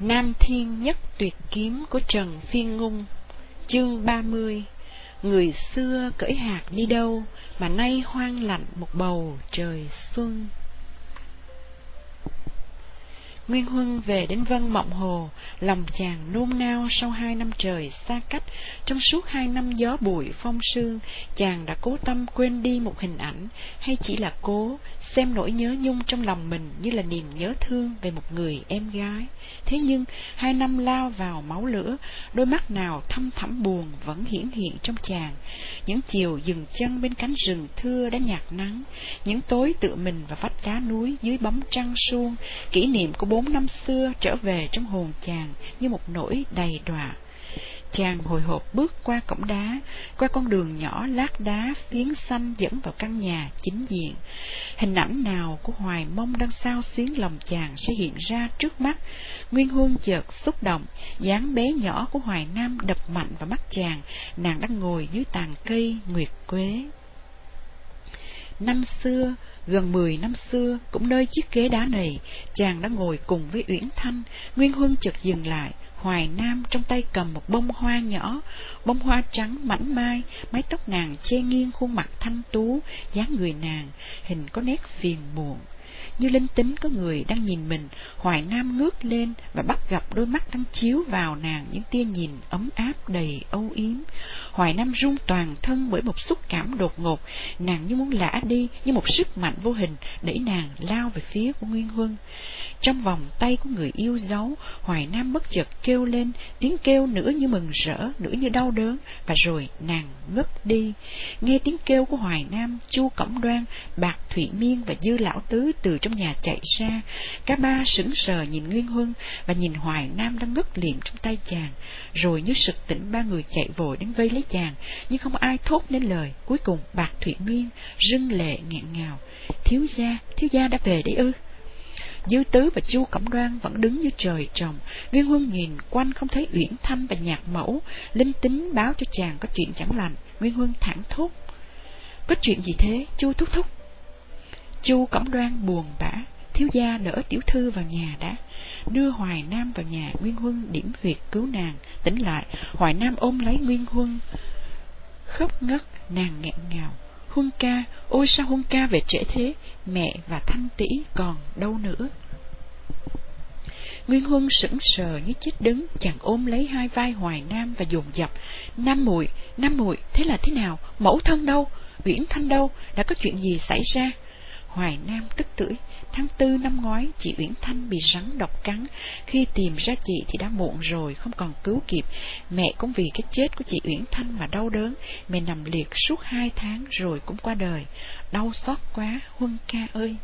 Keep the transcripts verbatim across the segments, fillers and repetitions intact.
Nam Thiên Nhất Tuyệt Kiếm của Trần Phiên Ngung. Chương ba mươi. Người xưa cởi hạt đi đâu, mà nay hoang lạnh một bầu trời xuân. Nguyên Huân về đến Vân Mộng Hồ, lòng chàng nôn nao sau hai năm trời xa cách. Trong suốt hai năm gió bụi phong sương, chàng đã cố tâm quên đi một hình ảnh, hay chỉ là cố xem nỗi nhớ nhung trong lòng mình như là niềm nhớ thương về một người em gái. Thế nhưng hai năm lao vào máu lửa, đôi mắt nào thâm thẳm buồn vẫn hiển hiện trong chàng. Những chiều dừng chân bên cánh rừng thưa đã nhạt nắng, những tối tự mình và vách đá núi dưới bóng trăng suông, kỷ niệm của bốn năm xưa trở về trong hồn chàng như một nỗi đầy đọa. Chàng hồi hộp bước qua cổng đá, qua con đường nhỏ lát đá phiến xanh dẫn vào căn nhà chính diện. Hình ảnh nào của Hoài Mông đang xao xuyến lòng chàng sẽ hiện ra trước mắt. Nguyên Huân chợt xúc động, dáng bé nhỏ của Hoài Nam đập mạnh vào mắt chàng. Nàng đang ngồi dưới tàn cây nguyệt quế. Năm xưa, gần mười năm xưa, cũng nơi chiếc ghế đá này, chàng đã ngồi cùng với Uyển Thanh. Nguyên Huân chợt dừng lại. Hoài Nam trong tay cầm một bông hoa nhỏ, bông hoa trắng mảnh mai, mái tóc nàng che nghiêng khuôn mặt thanh tú, dáng người nàng hình có nét phiền muộn. Như linh tính có người đang nhìn mình, Hoài Nam ngước lên và bắt gặp đôi mắt đang chiếu vào nàng những tia nhìn ấm áp đầy âu yếm. Hoài Nam run toàn thân bởi một xúc cảm đột ngột, nàng như muốn lả đi, như một sức mạnh vô hình đẩy nàng lao về phía của Nguyên Huân. Trong vòng tay của người yêu dấu, Hoài Nam bất chợt kêu lên, tiếng kêu nửa như mừng rỡ, nửa như đau đớn, và rồi nàng ngất đi. Nghe tiếng kêu của Hoài Nam, Chu Cẩm Đoan, Bạc Thụy Miên và Dư Lão Tứ từ trong nhà chạy ra. Cả ba sững sờ nhìn Nguyên Huân và nhìn Hoài Nam đang ngất liệm trong tay chàng. Rồi như sực tỉnh, ba người chạy vội đến vây lấy chàng, nhưng không ai thốt nên lời. Cuối cùng Bạc Thụy Miên rưng lệ nghẹn ngào: "Thiếu gia, thiếu gia đã về đấy ư?" Dư Tứ và Chu Cẩm Đoan vẫn đứng như trời trồng. Nguyên Huân nhìn quanh không thấy Uyển Thanh và Nhạc Mẫu, linh tính báo cho chàng có chuyện chẳng lành. Nguyên Huân thẳng thốt: "Có chuyện gì thế, Chu thúc thúc?" Chu Cẩm Đoan buồn bã: "Thiếu gia đỡ tiểu thư vào nhà đã." Đưa Hoài Nam vào nhà, Nguyên Huân điểm huyệt cứu nàng. Tỉnh lại, Hoài Nam ôm lấy Nguyên Huân khóc ngất. Nàng nghẹn ngào: "Huân ca, ôi sao Huân ca về trễ thế? Mẹ và Thanh tỷ còn đâu nữa?" Nguyên Huân sững sờ như chết đứng, chàng ôm lấy hai vai Hoài Nam và dồn dập: "Nam muội, Nam muội, thế là thế nào? Mẫu thân đâu? Uyển Thanh đâu? Đã có chuyện gì xảy ra?" Hoài Nam tức tưởi: "Tháng tư năm ngoái, chị Uyển Thanh bị rắn độc cắn. Khi tìm ra chị thì đã muộn rồi, không còn cứu kịp. Mẹ cũng vì cái chết của chị Uyển Thanh mà đau đớn. Mẹ nằm liệt suốt hai tháng rồi cũng qua đời. Đau xót quá, Huân ca ơi."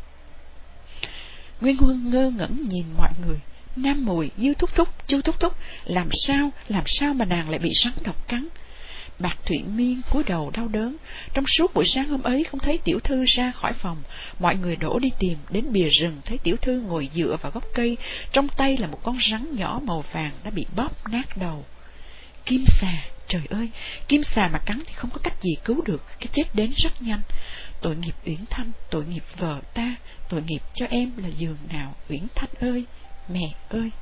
Nguyên Huân ngơ ngẩn nhìn mọi người: "Nam muội, Dư thúc thúc, Chu thúc thúc, làm sao, làm sao mà nàng lại bị rắn độc cắn?" Bạc Thụy Miên cúi đầu đau đớn. Trong suốt buổi sáng hôm ấy không thấy tiểu thư ra khỏi phòng. Mọi người đổ đi tìm, đến bìa rừng thấy tiểu thư ngồi dựa vào gốc cây, trong tay là một con rắn nhỏ màu vàng đã bị bóp nát đầu. Kim xà, trời ơi, kim xà mà cắn thì không có cách gì cứu được, cái chết đến rất nhanh. Tội nghiệp Uyển Thanh, tội nghiệp vợ ta, tội nghiệp cho em là giường nào, Uyển Thanh ơi, mẹ ơi.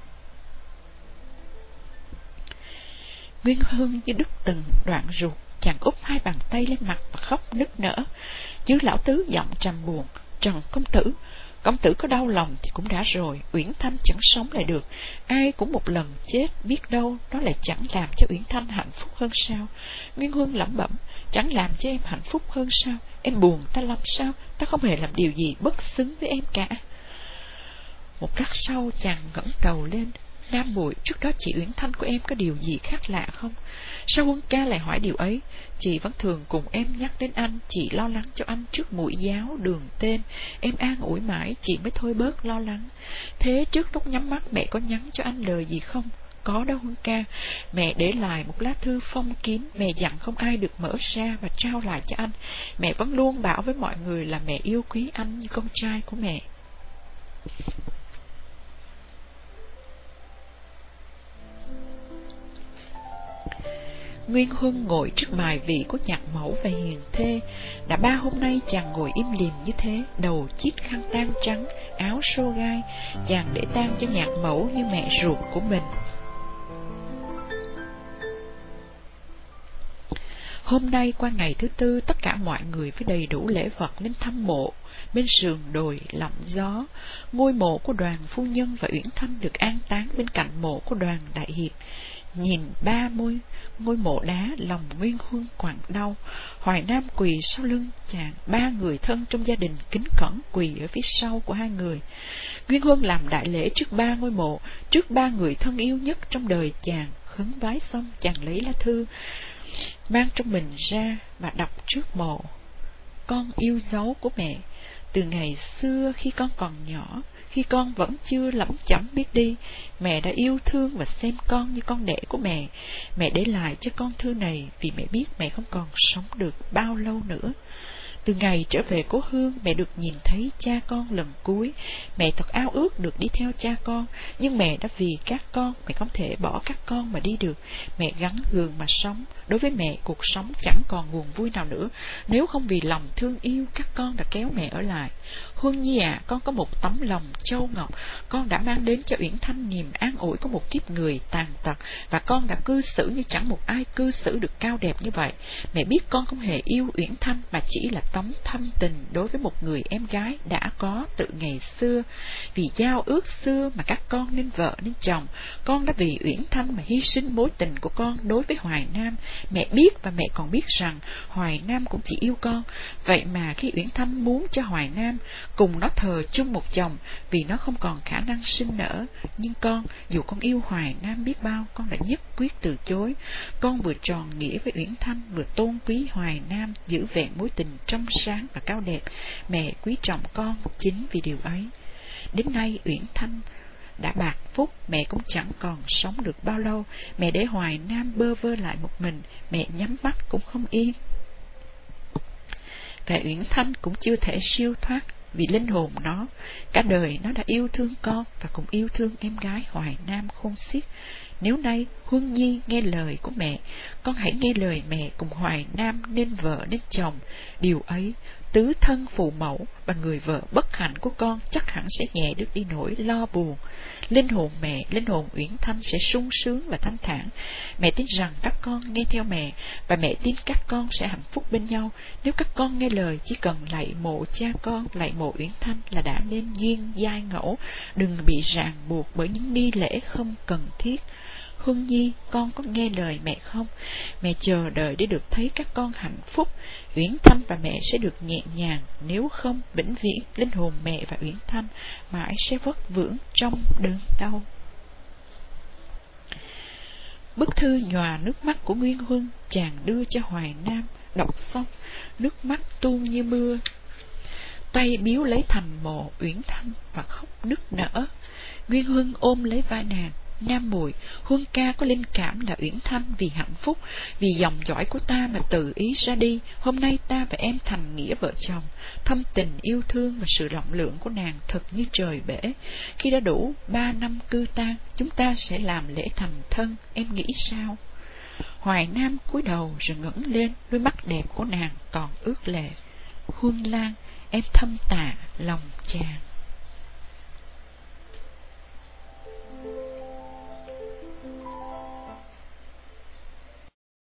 Nguyên Huân như đứt từng đoạn ruột, chàng úp hai bàn tay lên mặt và khóc nức nở. Chứ Lão Tứ giọng trầm buồn: "Trần công tử, công tử có đau lòng thì cũng đã rồi, Uyển Thanh chẳng sống lại được. Ai cũng một lần chết, biết đâu nó lại chẳng làm cho Uyển Thanh hạnh phúc hơn sao?" Nguyên Huân lẩm bẩm: "Chẳng làm cho em hạnh phúc hơn sao? Em buồn ta làm sao? Ta không hề làm điều gì bất xứng với em cả." Một lát sau chàng ngẩng đầu lên: "Nam muội, trước đó chị Uyển Thanh của em có điều gì khác lạ không? Sao Huân ca lại hỏi điều ấy? Chị vẫn thường cùng em nhắc đến anh, chị lo lắng cho anh trước mũi giáo đường tên. Em an ủi mãi chị mới thôi bớt lo lắng. Thế trước lúc nhắm mắt mẹ có nhắn cho anh lời gì không?" "Có đâu Huân ca, mẹ để lại một lá thư phong kín, mẹ dặn không ai được mở ra và trao lại cho anh. Mẹ vẫn luôn bảo với mọi người là mẹ yêu quý anh như con trai của mẹ." Nguyên Huân ngồi trước bài vị của nhạc mẫu và hiền thê. Đã ba hôm nay chàng ngồi im lìm như thế, đầu chít khăn tang trắng, áo sô gai. Chàng để tang cho nhạc mẫu như mẹ ruột của mình. Hôm nay qua ngày thứ tư, tất cả mọi người với đầy đủ lễ vật lên thăm mộ. Bên sườn đồi lặng gió, ngôi mộ của Đoàn phu nhân và Uyển Thanh được an táng bên cạnh mộ của Đoàn đại hiệp. Nhìn ba môi ngôi mộ đá, lòng Nguyên Huân quặn đau. Hoài Nam quỳ sau lưng chàng, ba người thân trong gia đình kính cẩn quỳ ở phía sau của hai người. Nguyên Huân làm đại lễ trước ba ngôi mộ, trước ba người thân yêu nhất trong đời chàng. Khấn vái xong, chàng lấy lá thư mang trong mình ra và đọc trước mộ. Con yêu dấu của mẹ, từ ngày xưa khi con còn nhỏ, khi con vẫn chưa lẫm chẩm biết đi, mẹ đã yêu thương và xem con như con đẻ của mẹ. Mẹ để lại cho con thư này vì mẹ biết mẹ không còn sống được bao lâu nữa. Từ ngày trở về cố hương, mẹ được nhìn thấy cha con lần cuối. Mẹ thật ao ước được đi theo cha con, nhưng mẹ đã vì các con, mẹ không thể bỏ các con mà đi được. Mẹ gắng gượng mà sống. Đối với mẹ, cuộc sống chẳng còn nguồn vui nào nữa, nếu không vì lòng thương yêu các con đã kéo mẹ ở lại. Huân Nhi à, con có một tấm lòng châu ngọc, con đã mang đến cho Uyển Thanh niềm an ủi của một kiếp người tàn tật, và con đã cư xử như chẳng một ai cư xử được cao đẹp như vậy. Mẹ biết con không hề yêu Uyển Thanh, mà chỉ là tấm thâm tình đối với một người em gái đã có từ ngày xưa. Vì giao ước xưa mà các con nên vợ nên chồng, con đã vì Uyển Thanh mà hy sinh mối tình của con đối với Hoài Nam. Mẹ biết và mẹ còn biết rằng Hoài Nam cũng chỉ yêu con. Vậy mà khi Uyển Thanh muốn cho Hoài Nam cùng nó thờ chung một chồng, vì nó không còn khả năng sinh nở, nhưng con, dù con yêu Hoài Nam biết bao, con đã nhất quyết từ chối. Con vừa tròn nghĩa với Uyển Thanh, vừa tôn quý Hoài Nam, giữ vẹn mối tình trong sáng và cao đẹp. Mẹ quý trọng con chính vì điều ấy. Đến nay Uyển Thanh đã bạc phúc, mẹ cũng chẳng còn sống được bao lâu. Mẹ để Hoài Nam bơ vơ lại một mình, mẹ nhắm mắt cũng không yên. Và Uyển Thanh cũng chưa thể siêu thoát, vì linh hồn nó, cả đời nó đã yêu thương con và cũng yêu thương em gái Hoài Nam khôn xiết. Nếu nay Huân Nhi nghe lời của mẹ, con hãy nghe lời mẹ cùng Hoài Nam nên vợ nên chồng. Điều ấy, tứ thân phụ mẫu và người vợ bất hạnh của con chắc hẳn sẽ nhẹ được đi nỗi lo buồn. Linh hồn mẹ, linh hồn Uyển Thanh sẽ sung sướng và thanh thản. Mẹ tin rằng các con nghe theo mẹ, và mẹ tin các con sẽ hạnh phúc bên nhau. Nếu các con nghe lời, chỉ cần lạy mộ cha con, lạy mộ Uyển Thanh là đã nên duyên giai ngẫu. Đừng bị ràng buộc bởi những nghi lễ không cần thiết. Huân Nhi, con có nghe lời mẹ không? Mẹ chờ đợi để được thấy các con hạnh phúc. Uyển Thanh và mẹ sẽ được nhẹ nhàng, nếu không vĩnh viễn linh hồn mẹ và Uyển Thanh mãi sẽ vất vưởng trong đớn đau. Bức thư nhòa nước mắt của Nguyên Huân chàng đưa cho Hoài Nam. Đọc xong, nước mắt tuôn như mưa. Tay biếu lấy thành mộ Uyển Thanh và khóc nức nở. Nguyên Huân ôm lấy vai nàng. Nam Mùi, Huân ca có linh cảm là Uyển Thanh vì hạnh phúc, vì dòng dõi của ta mà tự ý ra đi. Hôm nay ta và em thành nghĩa vợ chồng. Thâm tình yêu thương và sự rộng lượng của nàng thật như trời bể. Khi đã đủ ba năm cư tang, chúng ta sẽ làm lễ thành thân, em nghĩ sao? Hoài Nam cúi đầu rồi ngẩng lên, đôi mắt đẹp của nàng còn ướt lệ. Huân Lan, em thâm tạ lòng chàng.